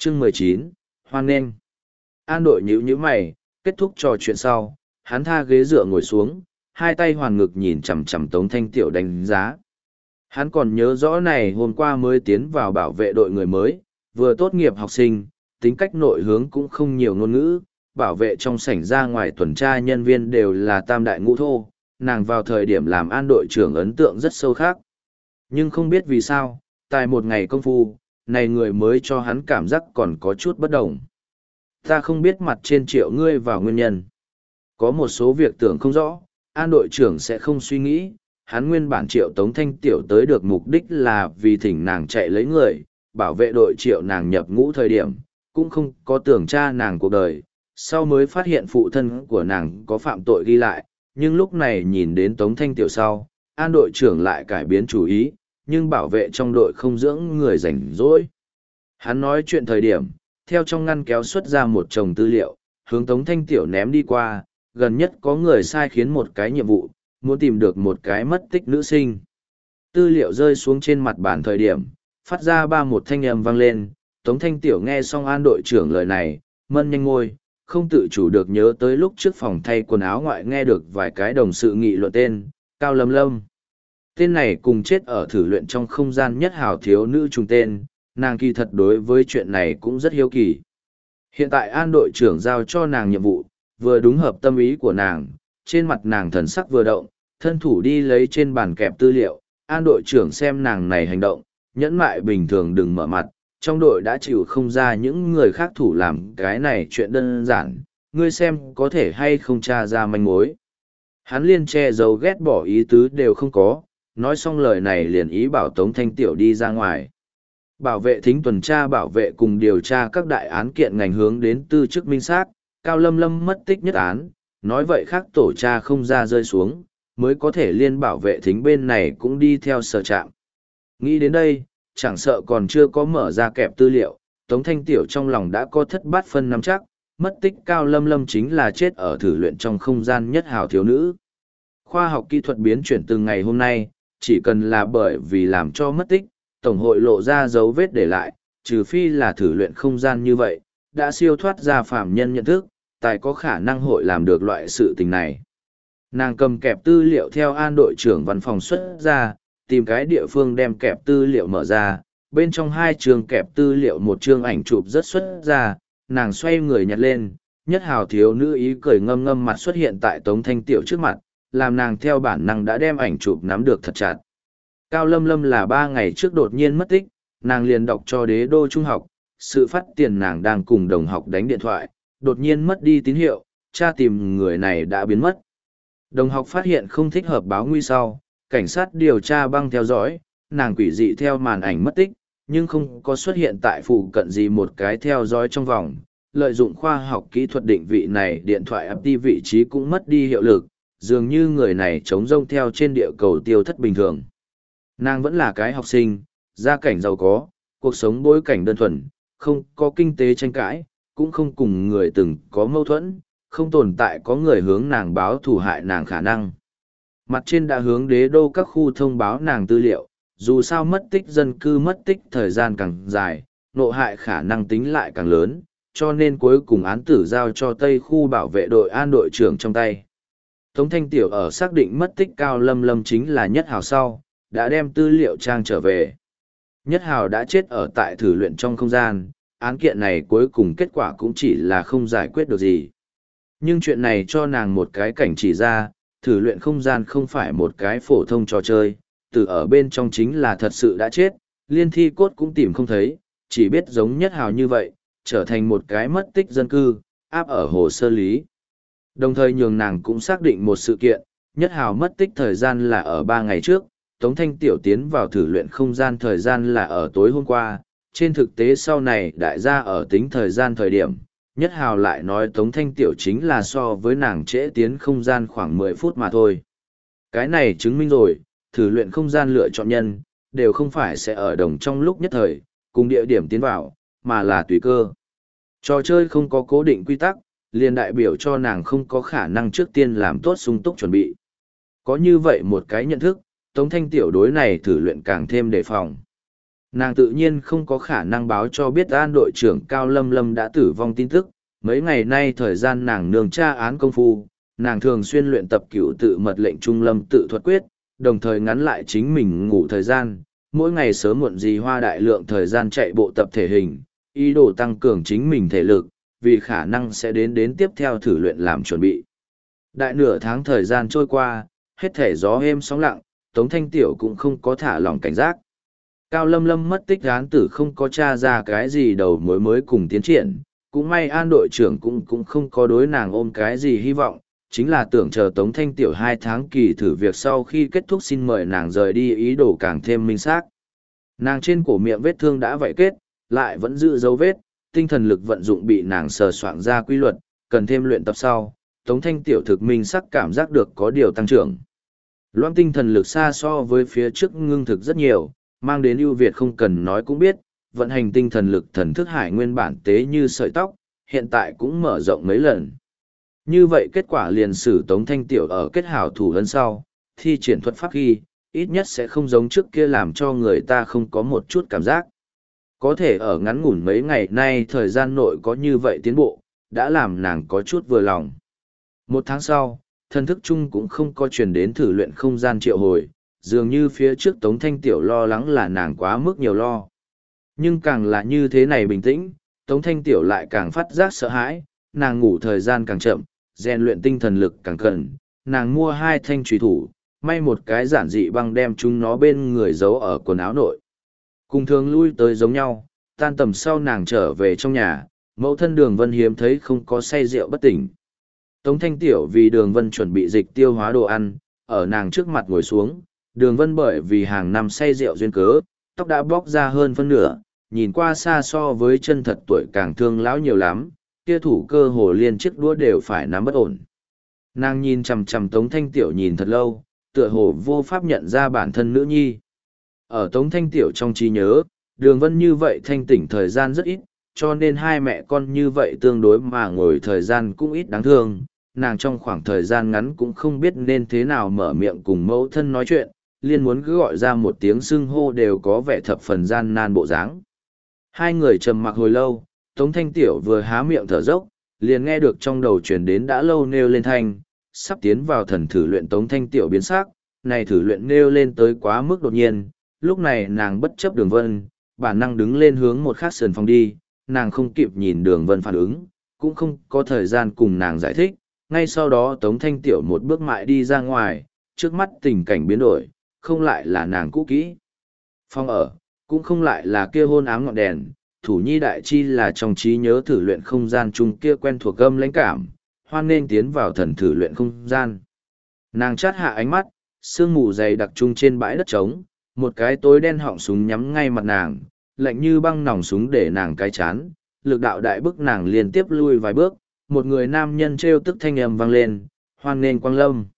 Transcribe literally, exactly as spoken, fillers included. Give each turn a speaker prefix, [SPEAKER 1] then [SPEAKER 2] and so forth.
[SPEAKER 1] Chương mười chín, hoan nghênh. An đội nhíu nhíu mày, kết thúc trò chuyện sau, hắn tha ghế dựa ngồi xuống, hai tay hoàn ngực nhìn chằm chằm Tống Thanh Tiểu đánh giá. Hắn còn nhớ rõ này hôm qua mới tiến vào bảo vệ đội người mới, vừa tốt nghiệp học sinh, tính cách nội hướng cũng không nhiều ngôn ngữ, bảo vệ trong sảnh ra ngoài tuần tra nhân viên đều là tam đại ngũ thô, nàng vào thời điểm làm an đội trưởng ấn tượng rất sâu khác. Nhưng không biết vì sao, tại một ngày công phu, này người mới cho hắn cảm giác còn có chút bất đồng. Ta không biết mặt trên triệu ngươi vào nguyên nhân. Có một số việc tưởng không rõ, an đội trưởng sẽ không suy nghĩ, hắn nguyên bản triệu Tống Thanh Tiểu tới được mục đích là vì thỉnh nàng chạy lấy người, bảo vệ đội triệu nàng nhập ngũ thời điểm, cũng không có tưởng tra nàng cuộc đời, sau mới phát hiện phụ thân của nàng có phạm tội ghi lại, nhưng lúc này nhìn đến Tống Thanh Tiểu sau, an đội trưởng lại cải biến chủ ý, nhưng bảo vệ trong đội không dưỡng người rảnh rỗi. Hắn nói chuyện thời điểm, theo trong ngăn kéo xuất ra một chồng tư liệu, hướng Tống Thanh Tiểu ném đi qua, gần nhất có người sai khiến một cái nhiệm vụ, muốn tìm được một cái mất tích nữ sinh. Tư liệu rơi xuống trên mặt bàn thời điểm, phát ra ba một thanh âm vang lên, Tống Thanh Tiểu nghe xong an đội trưởng lời này, mân nhanh ngôi, không tự chủ được nhớ tới lúc trước phòng thay quần áo ngoại nghe được vài cái đồng sự nghị luận tên, Cao Lâm Lâm. Tên này cùng chết ở thử luyện trong không gian nhất hào thiếu nữ trùng tên, nàng kỳ thật đối với chuyện này cũng rất hiếu kỳ. Hiện tại an đội trưởng giao cho nàng nhiệm vụ, vừa đúng hợp tâm ý của nàng, trên mặt nàng thần sắc vừa động, thân thủ đi lấy trên bàn kẹp tư liệu, an đội trưởng xem nàng này hành động, nhẫn mại bình thường đừng mở mặt, trong đội đã chịu không ra những người khác thủ làm cái này chuyện đơn giản, ngươi xem có thể hay không tra ra manh mối. Hắn liên che giấu ghét bỏ ý tứ đều không có, nói xong lời này liền ý bảo Tống Thanh Tiểu đi ra ngoài. Bảo vệ thính tuần tra bảo vệ cùng điều tra các đại án kiện ngành hướng đến tư chức minh xác, Cao Lâm Lâm mất tích nhất án, nói vậy khác tổ tra không ra rơi xuống, mới có thể liên bảo vệ thính bên này cũng đi theo sở trạm. Nghĩ đến đây, chẳng sợ còn chưa có mở ra kẹp tư liệu, Tống Thanh Tiểu trong lòng đã có thất bát phân nắm chắc, mất tích Cao Lâm Lâm chính là chết ở thử luyện trong không gian nhất hào thiếu nữ. Khoa học kỹ thuật biến chuyển từng ngày hôm nay, chỉ cần là bởi vì làm cho mất tích, Tổng hội lộ ra dấu vết để lại, trừ phi là thử luyện không gian như vậy, đã siêu thoát ra phàm nhân nhận thức, tài có khả năng hội làm được loại sự tình này. Nàng cầm kẹp tư liệu theo an đội trưởng văn phòng xuất ra, tìm cái địa phương đem kẹp tư liệu mở ra, bên trong hai trường kẹp tư liệu một chương ảnh chụp rất xuất ra, nàng xoay người nhặt lên, nhất hào thiếu nữ ý cười ngâm ngâm mặt xuất hiện tại Tống Thanh Tiểu trước mặt, làm nàng theo bản năng đã đem ảnh chụp nắm được thật chặt. Cao Lâm Lâm là ba ngày trước đột nhiên mất tích, nàng liền đọc cho đế đô trung học, sự phát tiền nàng đang cùng đồng học đánh điện thoại, đột nhiên mất đi tín hiệu, cha tìm người này đã biến mất. Đồng học phát hiện không thích hợp báo nguy sau, cảnh sát điều tra băng theo dõi, nàng quỷ dị theo màn ảnh mất tích, nhưng không có xuất hiện tại phụ cận gì một cái theo dõi trong vòng. Lợi dụng khoa học kỹ thuật định vị này điện thoại ép đi vị trí cũng mất đi hiệu lực, dường như người này trống rông theo trên địa cầu tiêu thất bình thường. Nàng vẫn là cái học sinh, gia cảnh giàu có, cuộc sống bối cảnh đơn thuần, không có kinh tế tranh cãi, cũng không cùng người từng có mâu thuẫn, không tồn tại có người hướng nàng báo thù hại nàng khả năng. Mặt trên đã hướng đế đô các khu thông báo nàng tư liệu, dù sao mất tích dân cư mất tích thời gian càng dài, nộ hại khả năng tính lại càng lớn, cho nên cuối cùng án tử giao cho Tây khu bảo vệ đội an đội trưởng trong tay. Tống Thanh Tiểu ở xác định mất tích Cao Lâm Lâm chính là Nhất Hào sau, đã đem tư liệu trang trở về. Nhất Hào đã chết ở tại thử luyện trong không gian, án kiện này cuối cùng kết quả cũng chỉ là không giải quyết được gì. Nhưng chuyện này cho nàng một cái cảnh chỉ ra, thử luyện không gian không phải một cái phổ thông trò chơi, từ ở bên trong chính là thật sự đã chết, liên thi cốt cũng tìm không thấy, chỉ biết giống Nhất Hào như vậy, trở thành một cái mất tích dân cư, áp ở hồ sơ lý. Đồng thời nhường nàng cũng xác định một sự kiện, Nhất Hào mất tích thời gian là ở ba ngày trước, Tống Thanh Tiểu tiến vào thử luyện không gian thời gian là ở tối hôm qua, trên thực tế sau này đại gia ở tính thời gian thời điểm, Nhất Hào lại nói Tống Thanh Tiểu chính là so với nàng trễ tiến không gian khoảng mười phút mà thôi. Cái này chứng minh rồi, thử luyện không gian lựa chọn nhân, đều không phải sẽ ở đồng trong lúc nhất thời, cùng địa điểm tiến vào, mà là tùy cơ. Trò chơi không có cố định quy tắc, liền đại biểu cho nàng không có khả năng trước tiên làm tốt sung túc chuẩn bị. Có như vậy một cái nhận thức, Tống Thanh Tiểu đối này thử luyện càng thêm đề phòng. Nàng tự nhiên không có khả năng báo cho biết an đội trưởng Cao Lâm Lâm đã tử vong tin tức. Mấy ngày nay thời gian nàng nương tra án công phu, nàng thường xuyên luyện tập cửu tự mật lệnh trung lâm tự thuật quyết, đồng thời ngắn lại chính mình ngủ thời gian, mỗi ngày sớm muộn gì hoa đại lượng thời gian chạy bộ tập thể hình, ý đồ tăng cường chính mình thể lực, vì khả năng sẽ đến đến tiếp theo thử luyện làm chuẩn bị. Đại nửa tháng thời gian trôi qua, hết thể gió êm sóng lặng, Tống Thanh Tiểu cũng không có thả lỏng cảnh giác. Cao Lâm Lâm mất tích án tử không có tra ra cái gì đầu mối mới cùng tiến triển, cũng may an đội trưởng cũng cũng không có đối nàng ôm cái gì hy vọng, chính là tưởng chờ Tống Thanh Tiểu hai tháng kỳ thử việc sau khi kết thúc xin mời nàng rời đi ý đồ càng thêm minh xác. Nàng trên cổ miệng vết thương đã vậy kết, lại vẫn giữ dấu vết, tinh thần lực vận dụng bị nàng sờ soạn ra quy luật, cần thêm luyện tập sau, Tống Thanh Tiểu thực minh sắc cảm giác được có điều tăng trưởng. Loan tinh thần lực xa so với phía trước ngưng thực rất nhiều, mang đến ưu việt không cần nói cũng biết, vận hành tinh thần lực thần thức hải nguyên bản tế như sợi tóc, hiện tại cũng mở rộng mấy lần. Như vậy kết quả liền sử Tống Thanh Tiểu ở kết hảo thủ lần sau, thi triển thuật pháp ghi, ít nhất sẽ không giống trước kia làm cho người ta không có một chút cảm giác. Có thể ở ngắn ngủn mấy ngày nay thời gian nội có như vậy tiến bộ, đã làm nàng có chút vừa lòng. Một tháng sau, thần thức chung cũng không có truyền đến thử luyện không gian triệu hồi, dường như phía trước Tống Thanh Tiểu lo lắng là nàng quá mức nhiều lo. Nhưng càng là như thế này bình tĩnh, Tống Thanh Tiểu lại càng phát giác sợ hãi, nàng ngủ thời gian càng chậm, rèn luyện tinh thần lực càng cần, nàng mua hai thanh trùy thủ, may một cái giản dị băng đem chúng nó bên người giấu ở quần áo nội. Cùng thường lui tới giống nhau, tan tầm sau nàng trở về trong nhà, mẫu thân Đường Vân hiếm thấy không có say rượu bất tỉnh. Tống Thanh Tiểu vì Đường Vân chuẩn bị dịch tiêu hóa đồ ăn, ở nàng trước mặt ngồi xuống, Đường Vân bởi vì hàng năm say rượu duyên cớ, tóc đã bóc ra hơn phân nửa, nhìn qua xa so với chân thật tuổi càng thương lão nhiều lắm, kia thủ cơ hồ liên chiếc đũa đều phải nắm bất ổn. Nàng nhìn chằm chằm Tống Thanh Tiểu nhìn thật lâu, tựa hồ vô pháp nhận ra bản thân nữ nhi. Ở Tống Thanh Tiểu trong trí nhớ, Đường Vân như vậy thanh tỉnh thời gian rất ít, cho nên hai mẹ con như vậy tương đối mà ngồi thời gian cũng ít đáng thương. Nàng trong khoảng thời gian ngắn cũng không biết nên thế nào mở miệng cùng mẫu thân nói chuyện, liên muốn cứ gọi ra một tiếng xưng hô đều có vẻ thập phần gian nan bộ dáng. Hai người trầm mặc hồi lâu, Tống Thanh Tiểu vừa há miệng thở dốc, liền nghe được trong đầu truyền đến đã lâu nêu lên thanh, sắp tiến vào thần thử luyện. Tống Thanh Tiểu biến sắc, này thử luyện nêu lên tới quá mức đột nhiên, lúc này nàng bất chấp Đường Vân, bản năng đứng lên hướng một khác sườn phòng đi, nàng không kịp nhìn Đường Vân phản ứng, cũng không có thời gian cùng nàng giải thích, ngay sau đó Tống Thanh Tiểu một bước mại đi ra ngoài, trước mắt tình cảnh biến đổi, không lại là nàng cũ kỹ phòng ở, cũng không lại là kia hôn ám ngọn đèn, thủ nhi đại chi là trong trí nhớ thử luyện không gian chung kia quen thuộc âm lãnh cảm, hoan nên tiến vào thần thử luyện không gian. Nàng chát hạ ánh mắt, sương mù dày đặc trung trên bãi đất trống, một cái tối đen họng súng nhắm ngay mặt nàng, lạnh như băng nòng súng để nàng cái chán, lực đạo đại bức nàng liên tiếp lui vài bước, một người nam nhân trêu tức thanh âm vang lên, hoan nên quang lâm.